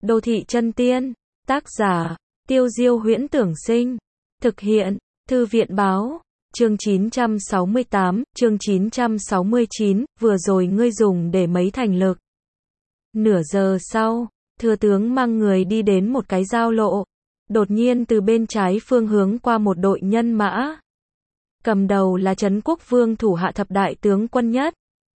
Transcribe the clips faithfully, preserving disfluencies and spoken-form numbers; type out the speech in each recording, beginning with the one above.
Đô thị chân tiên, tác giả, Tiêu Diêu Huyễn Tưởng Sinh, thực hiện, Thư viện báo, chương chín trăm sáu mươi tám, chương chín trăm sáu mươi chín, vừa rồi ngươi dùng để mấy thành lực. Nửa giờ sau, thừa tướng mang người đi đến một cái giao lộ, đột nhiên từ bên trái phương hướng qua một đội nhân mã. Cầm đầu là Trấn Quốc Vương thủ hạ thập đại tướng quân nhất.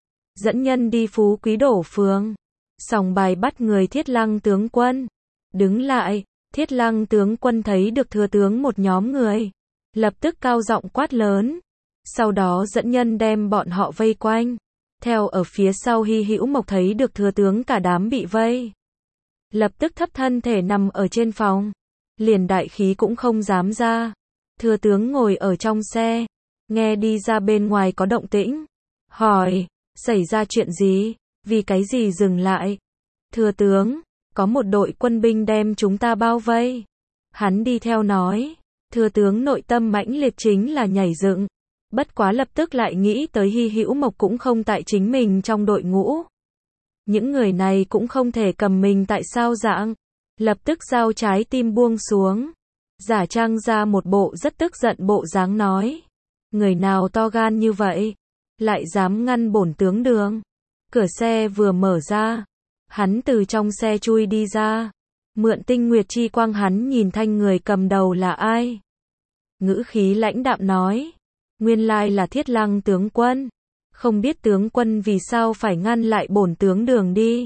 Dẫn nhân đi Phú Quý Đổ Phường. Sòng bài bắt người Thiết Lăng tướng quân. Đứng lại, Thiết Lăng tướng quân thấy được thừa tướng một nhóm người. Lập tức cao giọng quát lớn. Sau đó dẫn nhân đem bọn họ vây quanh. Theo ở phía sau Hy Hữu Mộc thấy được thừa tướng cả đám bị vây. Lập tức thấp thân thể nằm ở trên phòng. Liền đại khí cũng không dám ra. Thừa tướng ngồi ở trong xe. Nghe đi ra bên ngoài có động tĩnh. Hỏi, xảy ra chuyện gì? Vì cái gì dừng lại? Thừa tướng, có một đội quân binh đem chúng ta bao vây. Hắn đi theo nói. Thừa tướng nội tâm mãnh liệt chính là nhảy dựng. Bất quá lập tức lại nghĩ tới Hy Hữu Mộc cũng không tại chính mình trong đội ngũ. Những người này cũng không thể cầm mình tại sao dạng. Lập tức giao trái tim buông xuống. Giả trang ra một bộ rất tức giận bộ dáng nói. Người nào to gan như vậy? Lại dám ngăn bổn tướng đường. Cửa xe vừa mở ra. Hắn từ trong xe chui đi ra. Mượn tinh nguyệt chi quang hắn nhìn thanh người cầm đầu là ai. Ngữ khí lãnh đạm nói. Nguyên lai là Thiết Lăng tướng quân. Không biết tướng quân vì sao phải ngăn lại bổn tướng đường đi.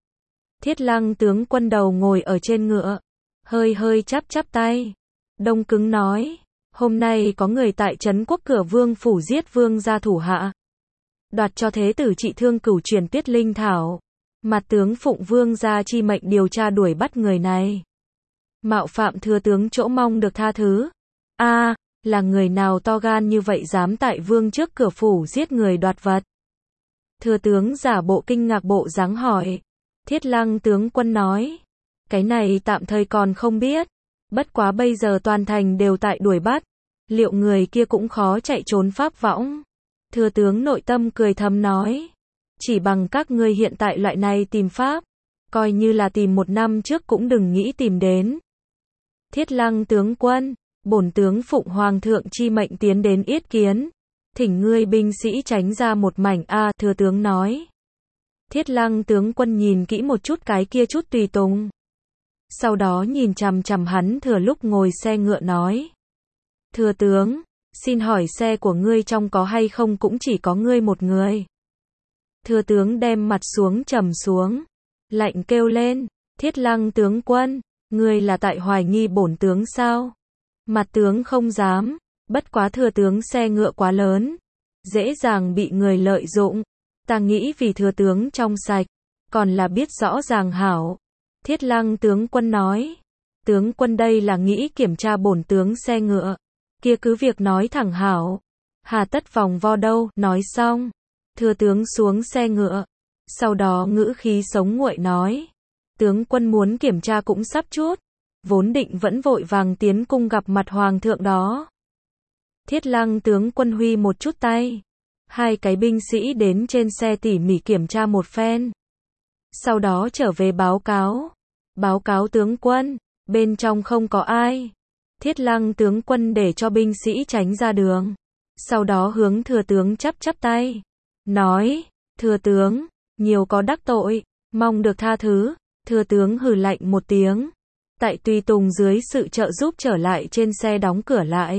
Thiết Lăng tướng quân đầu ngồi ở trên ngựa. Hơi hơi chắp chắp tay. Đông cứng nói. Hôm nay có người tại Trấn Quốc cửa vương phủ giết vương gia thủ hạ. Đoạt cho thế tử trị thương cửu truyền tiết linh thảo. Mặt tướng phụng vương gia chi mệnh điều tra đuổi bắt người này. Mạo phạm thừa tướng chỗ mong được tha thứ. A, à, là người nào to gan như vậy dám tại vương trước cửa phủ giết người đoạt vật. Thừa tướng giả bộ kinh ngạc bộ dáng hỏi. Thiết Lăng tướng quân nói. Cái này tạm thời còn không biết. Bất quá bây giờ toàn thành đều tại đuổi bắt. Liệu người kia cũng khó chạy trốn pháp võng. Thừa tướng nội tâm cười thầm nói. Chỉ bằng các ngươi hiện tại loại này tìm pháp. Coi như là tìm một năm trước cũng đừng nghĩ tìm đến. Thiết Lăng tướng quân. Bổn tướng phụng hoàng thượng chi mệnh tiến đến yết kiến. Thỉnh ngươi binh sĩ tránh ra một mảnh a à, thừa tướng nói. Thiết Lăng tướng quân nhìn kỹ một chút cái kia chút tùy tùng. Sau đó nhìn chằm chằm hắn thừa lúc ngồi xe ngựa nói. Thừa tướng, xin hỏi xe của ngươi trong có hay không cũng chỉ có ngươi một người. Thừa tướng đem mặt xuống trầm xuống. Lạnh kêu lên, Thiết Lăng tướng quân, ngươi là tại hoài nghi bổn tướng sao? Mặt tướng không dám, bất quá thừa tướng xe ngựa quá lớn. Dễ dàng bị người lợi dụng. Ta nghĩ vì thừa tướng trong sạch, còn là biết rõ ràng hảo. Thiết Lăng tướng quân nói. Tướng quân đây là nghĩ kiểm tra bổn tướng xe ngựa. Kia cứ việc nói thẳng hảo. Hà tất vòng vo đâu, nói xong. Thừa tướng xuống xe ngựa. Sau đó ngữ khí sống nguội nói. Tướng quân muốn kiểm tra cũng sắp chút. Vốn định vẫn vội vàng tiến cung gặp mặt hoàng thượng đó. Thiết Lăng tướng quân huy một chút tay. Hai cái binh sĩ đến trên xe tỉ mỉ kiểm tra một phen. Sau đó trở về báo cáo. Báo cáo tướng quân, bên trong không có ai. Thiết Lăng tướng quân để cho binh sĩ tránh ra đường. Sau đó hướng thừa tướng chắp chắp tay. Nói, thừa tướng, nhiều có đắc tội, mong được tha thứ. Thừa tướng hừ lạnh một tiếng. Tại tùy tùng dưới sự trợ giúp trở lại trên xe đóng cửa lại.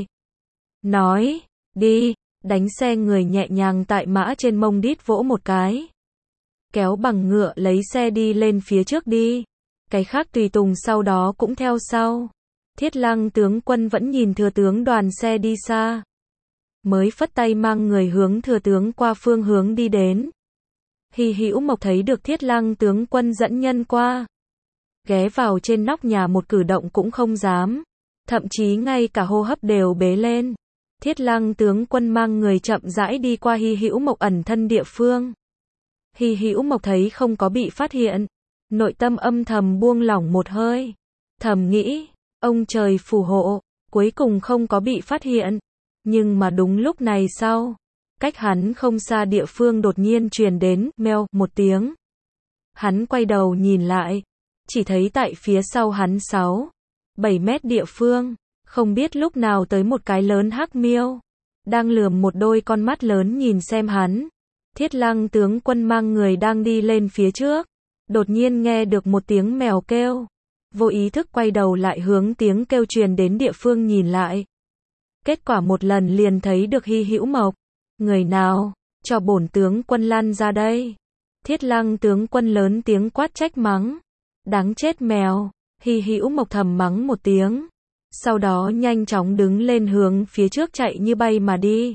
Nói, đi, đánh xe người nhẹ nhàng tại mã trên mông đít vỗ một cái. Kéo bằng ngựa lấy xe đi lên phía trước đi. Cái khác tùy tùng sau đó cũng theo sau. Thiết Lăng tướng quân vẫn nhìn thừa tướng đoàn xe đi xa. Mới phất tay mang người hướng thừa tướng qua phương hướng đi đến. Hy Hữu Mộc thấy được Thiết Lăng tướng quân dẫn nhân qua. Ghé vào trên nóc nhà một cử động cũng không dám. Thậm chí ngay cả hô hấp đều bế lên. Thiết Lăng tướng quân mang người chậm rãi đi qua Hy Hữu Mộc ẩn thân địa phương. Hy Hữu Mộc thấy không có bị phát hiện. Nội tâm âm thầm buông lỏng một hơi. Thầm nghĩ, ông trời phù hộ, cuối cùng không có bị phát hiện. Nhưng mà đúng lúc này sau, cách hắn không xa địa phương đột nhiên truyền đến, meo, một tiếng. Hắn quay đầu nhìn lại. chỉ thấy tại phía sau hắn sáu, bảy mét địa phương, không biết lúc nào tới một cái lớn hắc miêu, đang lườm một đôi con mắt lớn nhìn xem hắn. Thiết Lăng tướng quân mang người đang đi lên phía trước, đột nhiên nghe được một tiếng mèo kêu, vô ý thức quay đầu lại hướng tiếng kêu truyền đến địa phương nhìn lại. Kết quả một lần liền thấy được Hy Hữu Mộc. Người nào, cho bổn tướng quân lăn ra đây. Thiết Lăng tướng quân lớn tiếng quát trách mắng. Đáng chết mèo, Hy Hữu Mộc thầm mắng một tiếng. Sau đó nhanh chóng đứng lên hướng phía trước chạy như bay mà đi.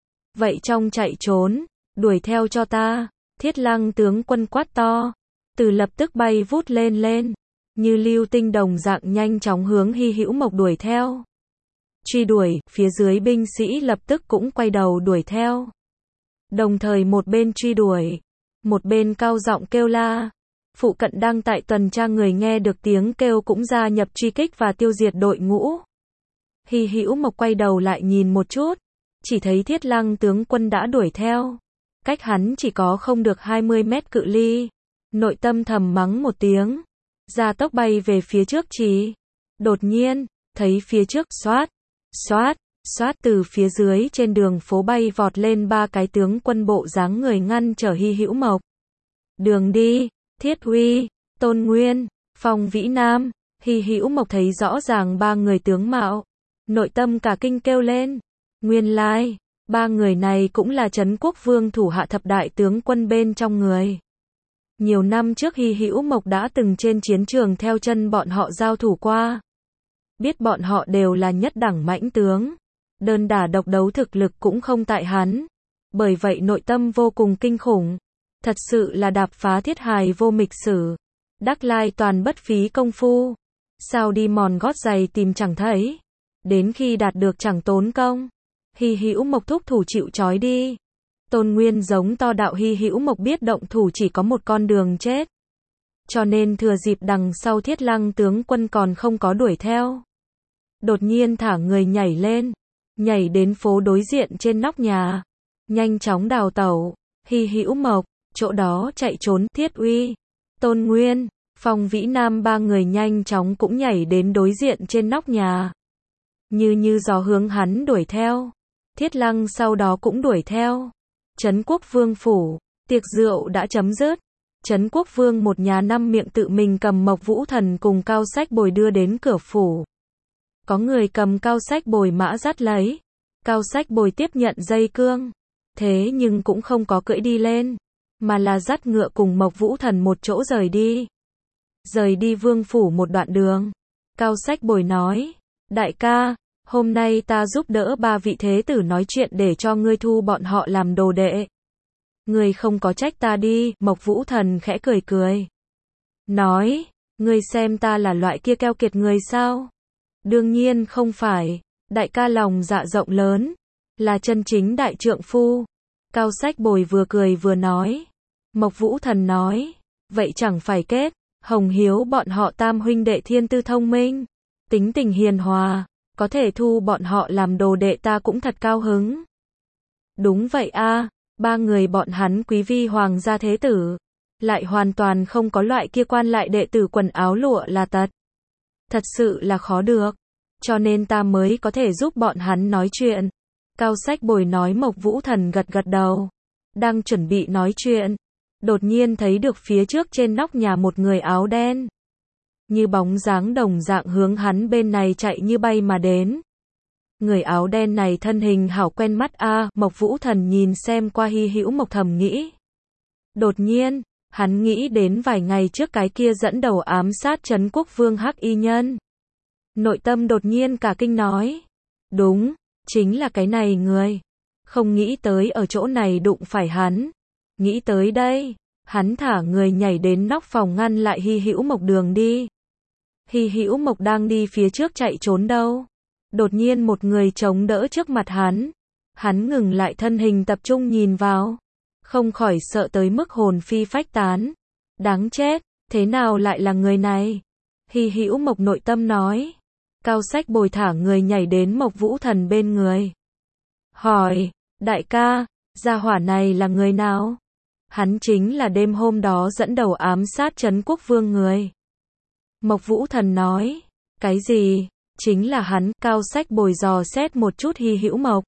Vậy trong chạy trốn, đuổi theo cho ta. Thiết Lăng tướng quân quát to. Từ lập tức bay vút lên lên, như lưu tinh đồng dạng nhanh chóng hướng Hy Hữu Mộc đuổi theo. Truy đuổi, phía dưới binh sĩ lập tức cũng quay đầu đuổi theo. Đồng thời một bên truy đuổi, một bên cao giọng kêu la. Phụ cận đang tại tuần tra người nghe được tiếng kêu cũng gia nhập truy kích và tiêu diệt đội ngũ. Hy Hữu Mộc quay đầu lại nhìn một chút, chỉ thấy Thiết Lăng tướng quân đã đuổi theo. Cách hắn chỉ có không được hai mươi mét cự ly. Nội tâm thầm mắng một tiếng, gia tốc bay về phía trước chỉ. Đột nhiên, thấy phía trước xoát, xoát, xoát từ phía dưới trên đường phố bay vọt lên ba cái tướng quân bộ dáng người ngăn trở Hy Hữu Mộc. Đường đi, Thiết Uy, Tôn Nguyên, Phong Vĩ Nam. Hy Hữu Mộc thấy rõ ràng ba người tướng mạo, nội tâm cả kinh kêu lên. Nguyên lai, ba người này cũng là Trấn Quốc Vương thủ hạ thập đại tướng quân bên trong người. Nhiều năm trước Hy Hữu Mộc đã từng trên chiến trường theo chân bọn họ giao thủ qua. Biết bọn họ đều là nhất đẳng mãnh tướng. Đơn đả độc đấu thực lực cũng không tại hắn. Bởi vậy nội tâm vô cùng kinh khủng. Thật sự là đạp phá thiết hài vô mịch sử. Đắc lai toàn bất phí công phu. Sao đi mòn gót giày tìm chẳng thấy. Đến khi đạt được chẳng tốn công. Hy Hữu Mộc thúc thủ chịu trói đi. Tôn Nguyên giống to đạo. Hy Hữu Mộc biết động thủ chỉ có một con đường chết. Cho nên thừa dịp đằng sau Thiết Lăng tướng quân còn không có đuổi theo. Đột nhiên thả người nhảy lên. Nhảy đến phố đối diện trên nóc nhà. Nhanh chóng đào tẩu. Hy Hữu Mộc, chỗ đó chạy trốn. Thiết Uy, Tôn Nguyên, Phong Vĩ Nam ba người nhanh chóng cũng nhảy đến đối diện trên nóc nhà. Như như gió hướng hắn đuổi theo. Thiết Lăng sau đó cũng đuổi theo. Trấn Quốc Vương phủ, tiệc rượu đã chấm dứt. Trấn Quốc Vương một nhà năm miệng tự mình cầm Mộc Vũ Thần cùng Cao Sách Bồi đưa đến cửa phủ. Có người cầm Cao Sách Bồi mã dắt lấy. Cao Sách Bồi tiếp nhận dây cương. Thế nhưng cũng không có cưỡi đi lên, mà là dắt ngựa cùng Mộc Vũ Thần một chỗ rời đi. Rời đi vương phủ một đoạn đường. Cao Sách Bồi nói, đại ca, hôm nay ta giúp đỡ ba vị thế tử nói chuyện để cho ngươi thu bọn họ làm đồ đệ. Ngươi không có trách ta đi. Mộc Vũ Thần khẽ cười cười. Nói, ngươi xem ta là loại kia keo kiệt người sao? Đương nhiên không phải, đại ca lòng dạ rộng lớn, là chân chính đại trượng phu. Cao Sách Bồi vừa cười vừa nói. Mộc Vũ Thần nói, vậy chẳng phải kết, Hồng Hiếu bọn họ tam huynh đệ thiên tư thông minh, tính tình hiền hòa, có thể thu bọn họ làm đồ đệ ta cũng thật cao hứng. Đúng vậy a, ba người bọn hắn quý vi hoàng gia thế tử, lại hoàn toàn không có loại kia quan lại đệ tử quần áo lụa là tật. Thật sự là khó được, cho nên ta mới có thể giúp bọn hắn nói chuyện. Cao Sách Bồi nói. Mộc Vũ Thần gật gật đầu, đang chuẩn bị nói chuyện, đột nhiên thấy được phía trước trên nóc nhà một người áo đen. Như bóng dáng đồng dạng hướng hắn bên này chạy như bay mà đến. Người áo đen này thân hình hảo quen mắt a, à, Mộc Vũ Thần nhìn xem qua Hy Hữu Mộc thầm nghĩ. Đột nhiên, hắn nghĩ đến vài ngày trước cái kia dẫn đầu ám sát Trấn Quốc Vương hắc y nhân. Nội tâm đột nhiên cả kinh nói, đúng, chính là cái này người. Không nghĩ tới ở chỗ này đụng phải hắn. Nghĩ tới đây, hắn thả người nhảy đến nóc phòng ngăn lại Hy Hữu Mộc đường đi. Hy Hữu Mộc đang đi phía trước chạy trốn đâu. Đột nhiên một người chống đỡ trước mặt hắn. Hắn ngừng lại thân hình tập trung nhìn vào. Không khỏi sợ tới mức hồn phi phách tán. Đáng chết, thế nào lại là người này? Hy Hữu Mộc nội tâm nói. Cao Sách Bồi thả người nhảy đến Mộc Vũ Thần bên người. Hỏi, đại ca, gia hỏa này là người nào? Hắn chính là đêm hôm đó dẫn đầu ám sát Trấn Quốc Vương người. Mộc Vũ Thần nói. Cái gì? Chính là hắn. Cao Sách Bồi dò xét một chút Hy Hữu Mộc.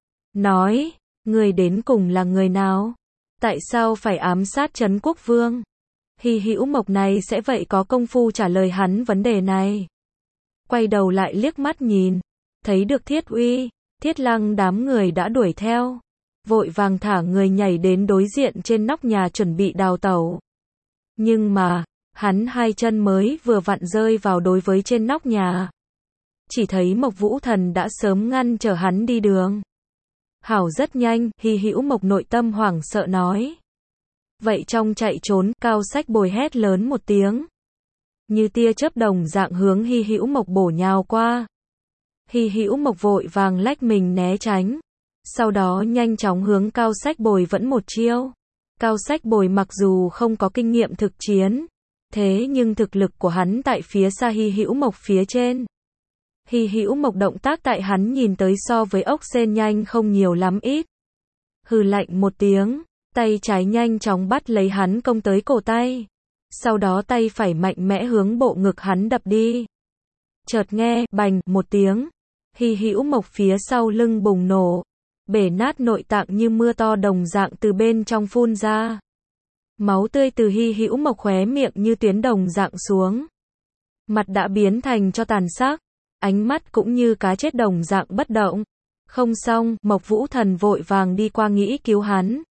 Nói, người đến cùng là người nào? Tại sao phải ám sát Trấn Quốc Vương? Hy Hữu Mộc này sẽ vậy có công phu trả lời hắn vấn đề này. Quay đầu lại liếc mắt nhìn, thấy được Thiết Uy, Thiết Lăng đám người đã đuổi theo. Vội vàng thả người nhảy đến đối diện trên nóc nhà chuẩn bị đào tẩu. Nhưng mà, hắn hai chân mới vừa vặn rơi vào đối với trên nóc nhà. Chỉ thấy Mộc Vũ Thần đã sớm ngăn trở hắn đi đường. Hảo rất nhanh, Hy Hữu Mộc nội tâm hoảng sợ nói. Vậy trong chạy trốn, Cao Sách Bồi hét lớn một tiếng. Như tia chớp đồng dạng hướng Hy Hữu Mộc bổ nhào qua. Hy Hữu Mộc vội vàng lách mình né tránh. Sau đó nhanh chóng hướng Cao Sách Bồi vẫn một chiêu. Cao Sách Bồi mặc dù không có kinh nghiệm thực chiến, thế nhưng thực lực của hắn tại phía xa Hy Hữu Mộc phía trên. Hy Hữu Mộc động tác tại hắn nhìn tới so với ốc sên nhanh không nhiều lắm ít. Hừ lạnh một tiếng, tay trái nhanh chóng bắt lấy hắn công tới cổ tay. Sau đó tay phải mạnh mẽ hướng bộ ngực hắn đập đi. Chợt nghe, bành, một tiếng. Hy Hữu Mộc phía sau lưng bùng nổ. Bể nát nội tạng như mưa to đồng dạng từ bên trong phun ra. Máu tươi từ Hy Hữu Mộc khóe miệng như tuyến đồng dạng xuống. Mặt đã biến thành cho tàn xác. Ánh mắt cũng như cá chết đồng dạng bất động. Không xong, Mộc Vũ Thần vội vàng đi qua nghĩ cứu hắn.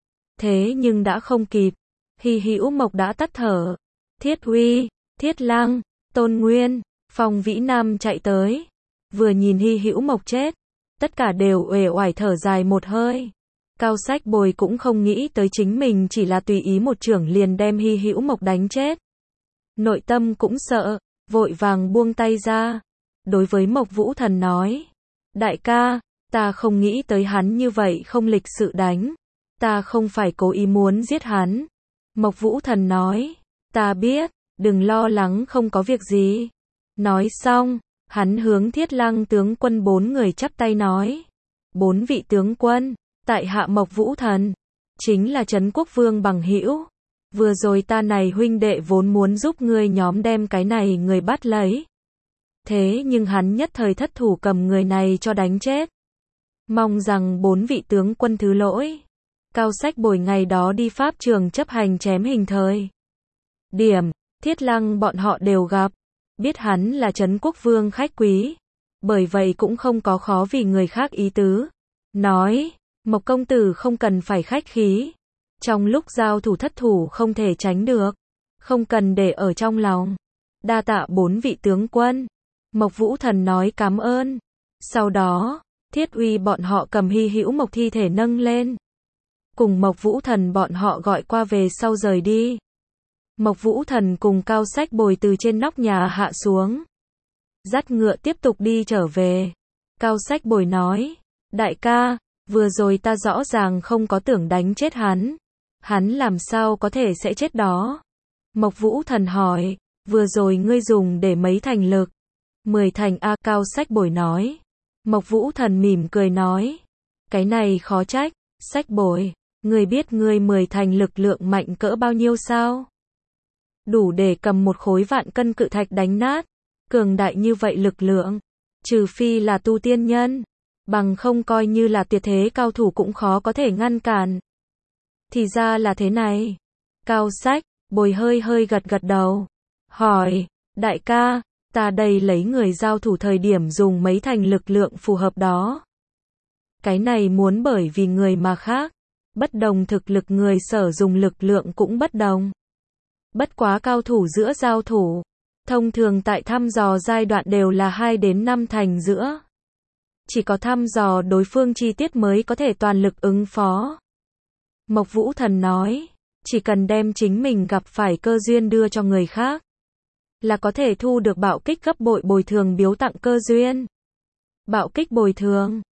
Thế nhưng đã không kịp. Hy Hữu Mộc đã tắt thở. Thiết Uy, Thiết Lăng, Tôn Nguyên, Phong Vĩ Nam chạy tới. Vừa nhìn Hy Hữu Mộc chết, tất cả đều uể oải thở dài một hơi. Cao Sách Bồi cũng không nghĩ tới chính mình chỉ là tùy ý một chưởng liền đem Hy Hữu Mộc đánh chết. Nội tâm cũng sợ, vội vàng buông tay ra. Đối với Mộc Vũ Thần nói, đại ca, ta không nghĩ tới hắn như vậy không lịch sự đánh. Ta không phải cố ý muốn giết hắn. Mộc Vũ Thần nói, ta biết, đừng lo lắng không có việc gì. Nói xong, hắn hướng Thiết Lăng tướng quân bốn người chắp tay nói. Bốn vị tướng quân, tại hạ Mộc Vũ Thần, chính là Trấn Quốc Vương bằng hữu. Vừa rồi ta này huynh đệ vốn muốn giúp ngươi nhóm đem cái này người bắt lấy. Thế nhưng hắn nhất thời thất thủ cầm người này cho đánh chết. Mong rằng bốn vị tướng quân thứ lỗi. Cao Sách Bồi ngày đó đi pháp trường chấp hành chém hình thời điểm, Thiết Lăng bọn họ đều gặp. Biết hắn là Trấn Quốc Vương khách quý. Bởi vậy cũng không có khó vì người khác ý tứ. Nói, Mộc công tử không cần phải khách khí. Trong lúc giao thủ thất thủ không thể tránh được. Không cần để ở trong lòng. Đa tạ bốn vị tướng quân. Mộc Vũ Thần nói cảm ơn. Sau đó, Thiết Uy bọn họ cầm Hy Hữu Mộc thi thể nâng lên. Cùng Mộc Vũ Thần bọn họ gọi qua về sau rời đi. Mộc Vũ Thần cùng Cao Sách Bồi từ trên nóc nhà hạ xuống. Dắt ngựa tiếp tục đi trở về. Cao Sách Bồi nói, đại ca, vừa rồi ta rõ ràng không có tưởng đánh chết hắn. Hắn làm sao có thể sẽ chết đó? Mộc Vũ Thần hỏi, vừa rồi ngươi dùng để mấy thành lực? Mười thành A. Cao Sách Bồi nói. Mộc Vũ Thần mỉm cười nói, cái này khó trách. Sách Bồi, ngươi biết ngươi mười thành lực lượng mạnh cỡ bao nhiêu sao? Đủ để cầm một khối vạn cân cự thạch đánh nát. Cường đại như vậy lực lượng, trừ phi là tu tiên nhân, bằng không coi như là tuyệt thế cao thủ cũng khó có thể ngăn cản. Thì ra là thế này. Cao Sách Bồi hơi hơi gật gật đầu, hỏi, đại ca, ta đây lấy người giao thủ thời điểm dùng mấy thành lực lượng phù hợp đó. Cái này muốn bởi vì người mà khác, bất đồng thực lực người sở dùng lực lượng cũng bất đồng. Bất quá cao thủ giữa giao thủ, thông thường tại thăm dò giai đoạn đều là hai đến năm thành giữa. Chỉ có thăm dò đối phương chi tiết mới có thể toàn lực ứng phó. Mộc Vũ Thần nói, chỉ cần đem chính mình gặp phải cơ duyên đưa cho người khác, là có thể thu được bạo kích gấp bội bồi thường biếu tặng cơ duyên. Bạo kích bồi thường,